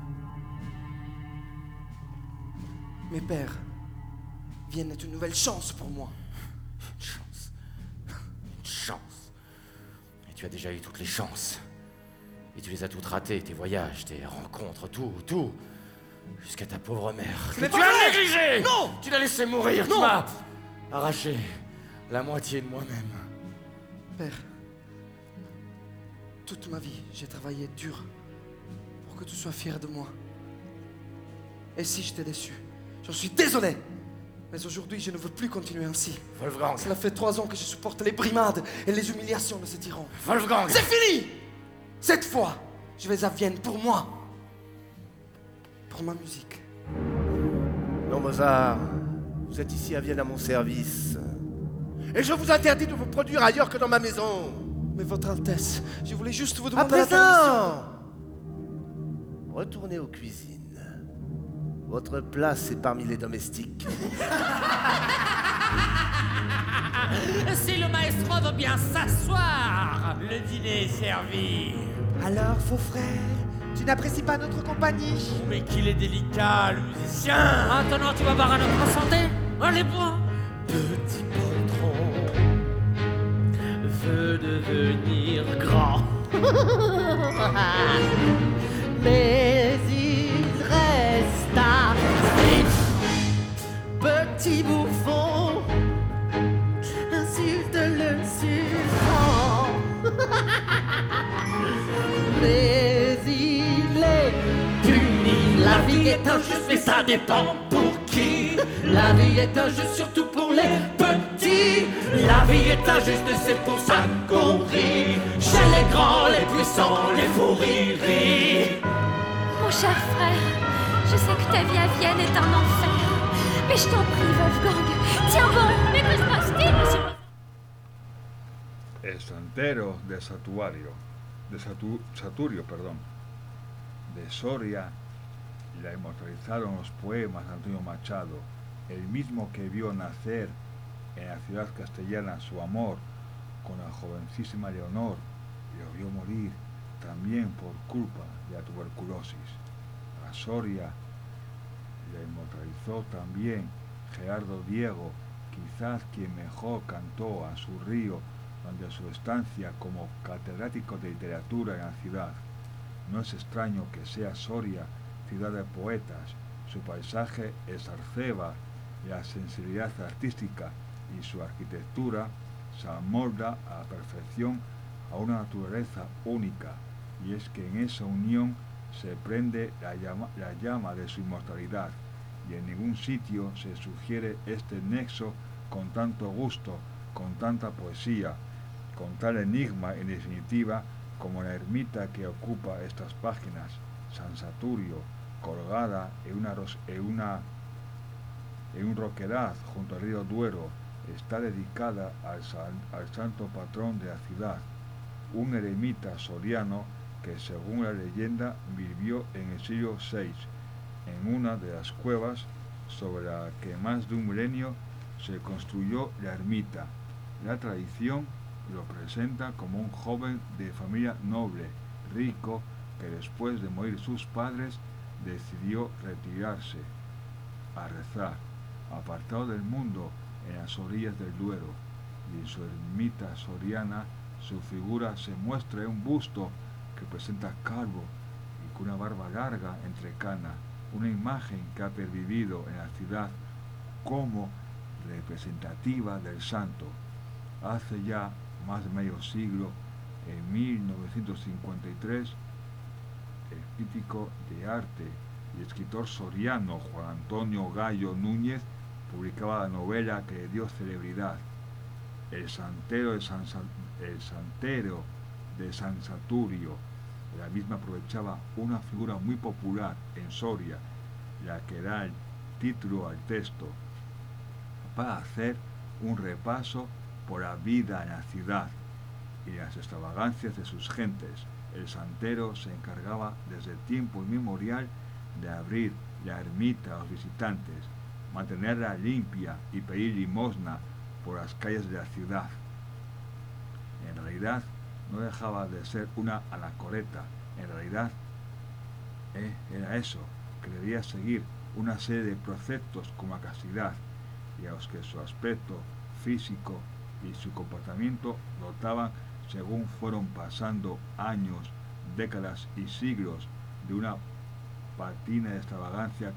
Speaker 5: Mais père, Vienne est une nouvelle chance pour moi.
Speaker 4: Une chance. Une chance. Et tu as déjà eu toutes les chances. Et tu les as toutes ratées, tes voyages, tes rencontres, tout, tout. Jusqu'à ta pauvre mère.
Speaker 5: Ce
Speaker 4: Mais
Speaker 5: n'est
Speaker 4: tu
Speaker 5: pas
Speaker 4: l'as
Speaker 5: vrai.
Speaker 4: négligée.
Speaker 5: Non.
Speaker 4: Tu l'as laissé mourir,
Speaker 5: Non.
Speaker 4: tu m'as arraché la moitié de moi-même.
Speaker 5: Père, toute ma vie, j'ai travaillé dur pour que tu sois fier de moi. Et si je t'ai déçu, j'en suis désolé. Mais aujourd'hui, je ne veux plus continuer ainsi.
Speaker 4: Wolfgang.
Speaker 5: Cela fait trois ans que je supporte les brimades et les humiliations de ce tyran.
Speaker 4: Wolfgang.
Speaker 5: C'est fini! Cette fois, je vais à Vienne pour moi. Pour ma musique.
Speaker 6: Non, Mozart, vous êtes ici à Vienne à mon service. Et je vous interdis de vous produire ailleurs que dans ma maison.
Speaker 5: Mais votre Altesse, je voulais juste vous
Speaker 6: À
Speaker 5: demander la permission.
Speaker 6: présent, retournez aux cuisines. Votre place est parmi les domestiques.
Speaker 7: Si le maestro veut bien s'asseoir, le dîner est servi.
Speaker 8: Alors, faux frère, tu n'apprécies pas notre compagnie?
Speaker 7: Mais qu'il est délicat, le musicien. Maintenant, tu vas boire à notre santé. Allez, bois.
Speaker 6: Petit poltron veut devenir grand. Mais il resta petit bouffon, insulte le sultan. Mais il est puni. La vie est injuste, mais ça dépend pour qui. La vie est injuste, surtout pour les petits. La vie est injuste, c'est pour ça qu'on rit. Chez les grands, les puissants, les fous rires.
Speaker 3: Mon cher frère, je sais que ta vie à Vienne est un enfer. Mais je t'en prie, Wolfgang, tiens bon.
Speaker 7: Mais que se passe-t-il, monsieur?
Speaker 1: El santero de Satuario, de Satu, Saturio, perdón, de Soria, la inmortalizaron los poemas de Antonio Machado, el mismo que vio nacer en la ciudad castellana su amor con la jovencísima Leonor y lo vio morir también por culpa de la tuberculosis. A Soria la inmortalizó también Gerardo Diego, quizás quien mejor cantó a su río durante su estancia como catedrático de literatura en la ciudad. No es extraño que sea Soria ciudad de poetas, su paisaje es Arceba, la sensibilidad artística y su arquitectura se amolda a la perfección a una naturaleza única, y es que en esa unión se prende la llama, la llama de su inmortalidad, y en ningún sitio se sugiere este nexo con tanto gusto, con tanta poesía, con tal enigma en definitiva como la ermita que ocupa estas páginas, San Saturio, colgada en una, en una en un roquedad junto al río Duero, está dedicada al, san, al santo patrón de la ciudad, un eremita soriano que según la leyenda vivió en el siglo seis, en una de las cuevas sobre la que más de un milenio se construyó la ermita. La tradición lo presenta como un joven de familia noble, rico, que después de morir sus padres decidió retirarse a rezar, apartado del mundo en las orillas del Duero, y en su ermita soriana su figura se muestra en un busto que presenta calvo y con una barba larga entrecana, una imagen que ha pervivido en la ciudad como representativa del santo. Hace ya más de medio siglo, en mil novecientos cincuenta y tres, el crítico de arte y escritor soriano Juan Antonio Gallo Núñez publicaba la novela que le dio celebridad, El Santero de San, el Santero de San Saturio. La misma aprovechaba una figura muy popular en Soria, la que da el título al texto, para hacer un repaso por la vida en la ciudad y las extravagancias de sus gentes. El santero se encargaba desde tiempo inmemorial de abrir la ermita a los visitantes, mantenerla limpia y pedir limosna por las calles de la ciudad. En realidad no dejaba de ser una anacoreta, en realidad eh, era eso, que debía seguir una serie de preceptos como la castidad, y a los que su aspecto físico y su comportamiento notaban según fueron pasando años, décadas y siglos de una patina de extravagancia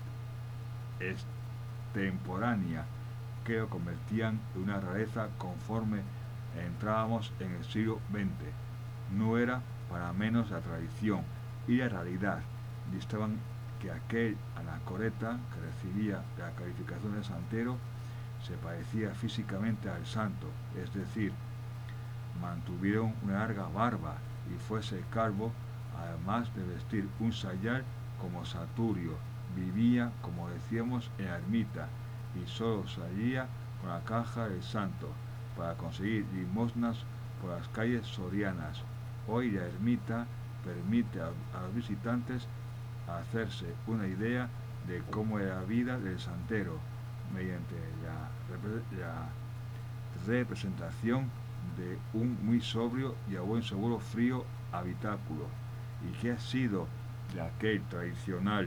Speaker 1: extemporánea que lo convertían en una rareza conforme entrábamos en el siglo veinte. No era para menos la tradición y la realidad distaban que aquel anacoreta que recibía la calificación de santero se parecía físicamente al santo, es decir, mantuvieron una larga barba y fuese calvo, además de vestir un sayal como Saturio, vivía, como decíamos, en la ermita y solo salía con la caja del santo para conseguir limosnas por las calles sorianas. Hoy la ermita permite a, a los visitantes hacerse una idea de cómo era la vida del santero mediante la, la representación de un muy sobrio y a buen seguro frío habitáculo, y que ha sido de aquel tradicional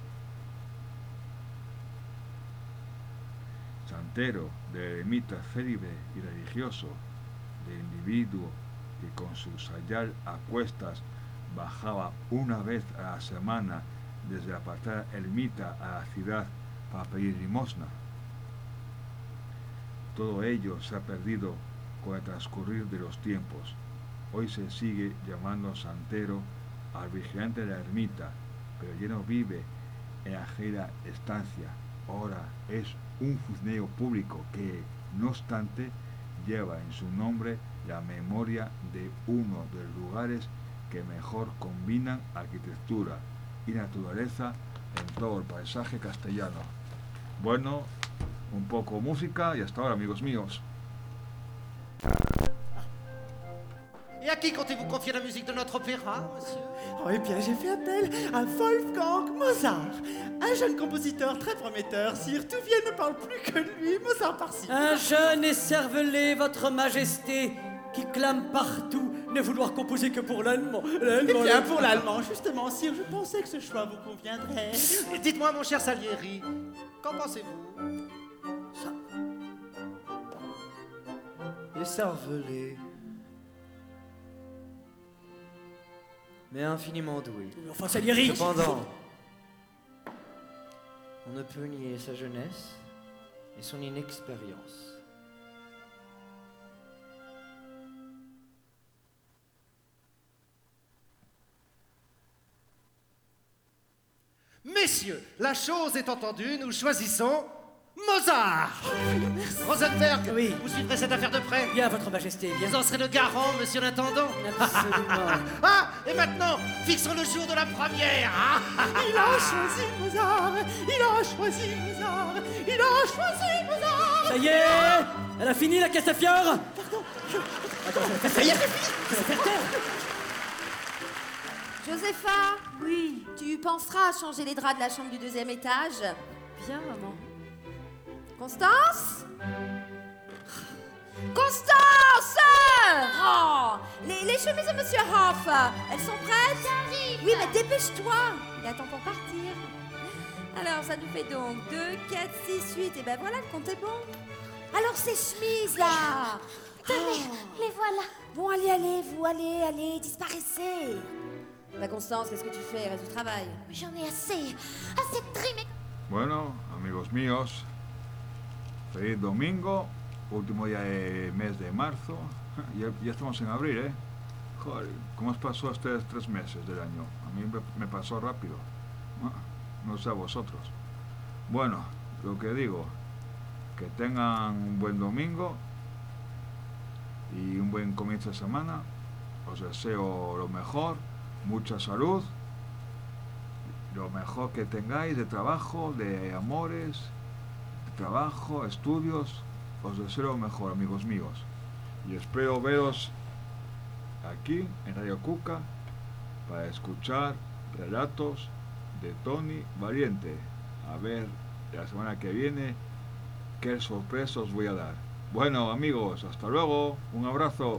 Speaker 1: santero, de eremita célibe y religioso, de individuo que con su sayal a cuestas bajaba una vez a la semana desde la apartada ermita a la ciudad para pedir limosna. Todo ello se ha perdido con el transcurrir de los tiempos. Hoy se sigue llamando santero al vigilante de la ermita, pero ya no vive en aquella estancia. Ahora es un funcionario público que, no obstante, lleva en su nombre la memoria de uno de los lugares que mejor combinan arquitectura, y naturaleza en todo el paisaje castellano. Bueno, un poco música y hasta ahora, amigos míos.
Speaker 2: Et à qui comptez-vous confier la musique de notre opéra, monsieur?
Speaker 8: Oh, eh bien, j'ai fait appel à Wolfgang Mozart, un jeune compositeur très prometteur. Sire, tout Vienne ne parle plus que de lui, Mozart par-ci.
Speaker 6: Un jeune et cervelé, votre majesté, qui clame partout ne vouloir composer que pour l'allemand.
Speaker 8: Eh bien, pour l'allemand, justement, sire, je pensais que ce choix vous conviendrait.
Speaker 2: Et dites-moi, mon cher Salieri, qu'en pensez-vous?
Speaker 5: Les cervelés, mais infiniment doué.
Speaker 6: Enfin, Salieri.
Speaker 5: Cependant, on ne peut nier sa jeunesse et son inexpérience.
Speaker 2: Messieurs, la chose est entendue, nous choisissons Mozart. Rosenberg,
Speaker 6: Oui.
Speaker 2: vous suivrez cette affaire de près.
Speaker 6: Bien, votre majesté, bien.
Speaker 2: Vous en serez le garant, monsieur l'intendant.
Speaker 6: Absolument.
Speaker 2: Ah, et maintenant, fixons le jour de la première. Ah,
Speaker 8: Il a choisi Mozart, il a choisi Mozart, il a choisi Mozart.
Speaker 6: Ça y est, elle a fini la Castafiore.
Speaker 8: Ça y est, c'est fini.
Speaker 3: Josépha. Oui. Tu penseras à changer les draps de la chambre du deuxième étage.
Speaker 9: Bien, maman.
Speaker 3: Constance? Constance! Oh, les, les chemises de Monsieur Hoff, elles sont prêtes? J'arrive. Oui, mais dépêche-toi. Il attend pour partir. Alors, ça nous fait donc deux, quatre, six, huit. Et ben voilà, le compte est bon. Alors, ces chemises, là.
Speaker 9: Tenez, les voilà.
Speaker 3: Bon, allez, allez, vous, allez, allez, disparaissez. Bah, Constance, qu'est-ce que tu fais? Reste au travail.
Speaker 9: J'en ai assez. Assez de trimer.
Speaker 1: Bueno, amigos míos, feliz domingo, último día del mes de marzo. Ya, ya estamos en abril, ¿eh? Joder, ¿cómo os pasó estos tres meses del año? A mí me, me pasó rápido. No sé a vosotros. Bueno, lo que digo, que tengan un buen domingo y un buen comienzo de semana. Os deseo lo mejor, mucha salud, lo mejor que tengáis de trabajo, de amores, de trabajo, estudios. Os deseo lo mejor, amigos míos. Y espero veros aquí en Radio Cuca para escuchar relatos de Tony Valiente. A ver la semana que viene qué sorpresa os voy a dar. Bueno, amigos, hasta luego. Un abrazo.